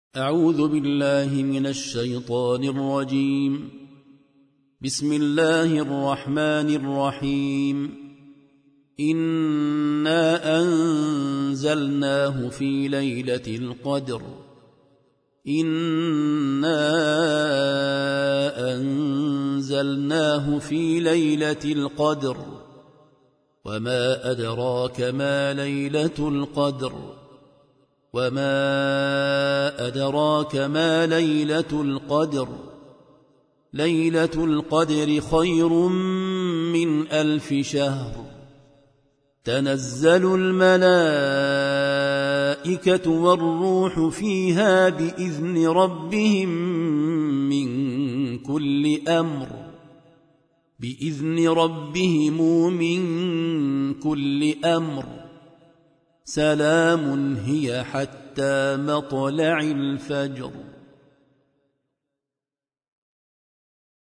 أعوذ بالله من الشيطان الرجيم. بسم الله الرحمن الرحيم. إنا أنزلناه في ليلة القدر. إنا أنزلناه في ليلة القدر وما أدراك ما ليلة القدر ليلة القدر. ليلة القدر خير من 1000 شهر. تنزل الملائكة والروح فيها بإذن ربهم من كل أمر. سلام هي حتى مطلع الفجر.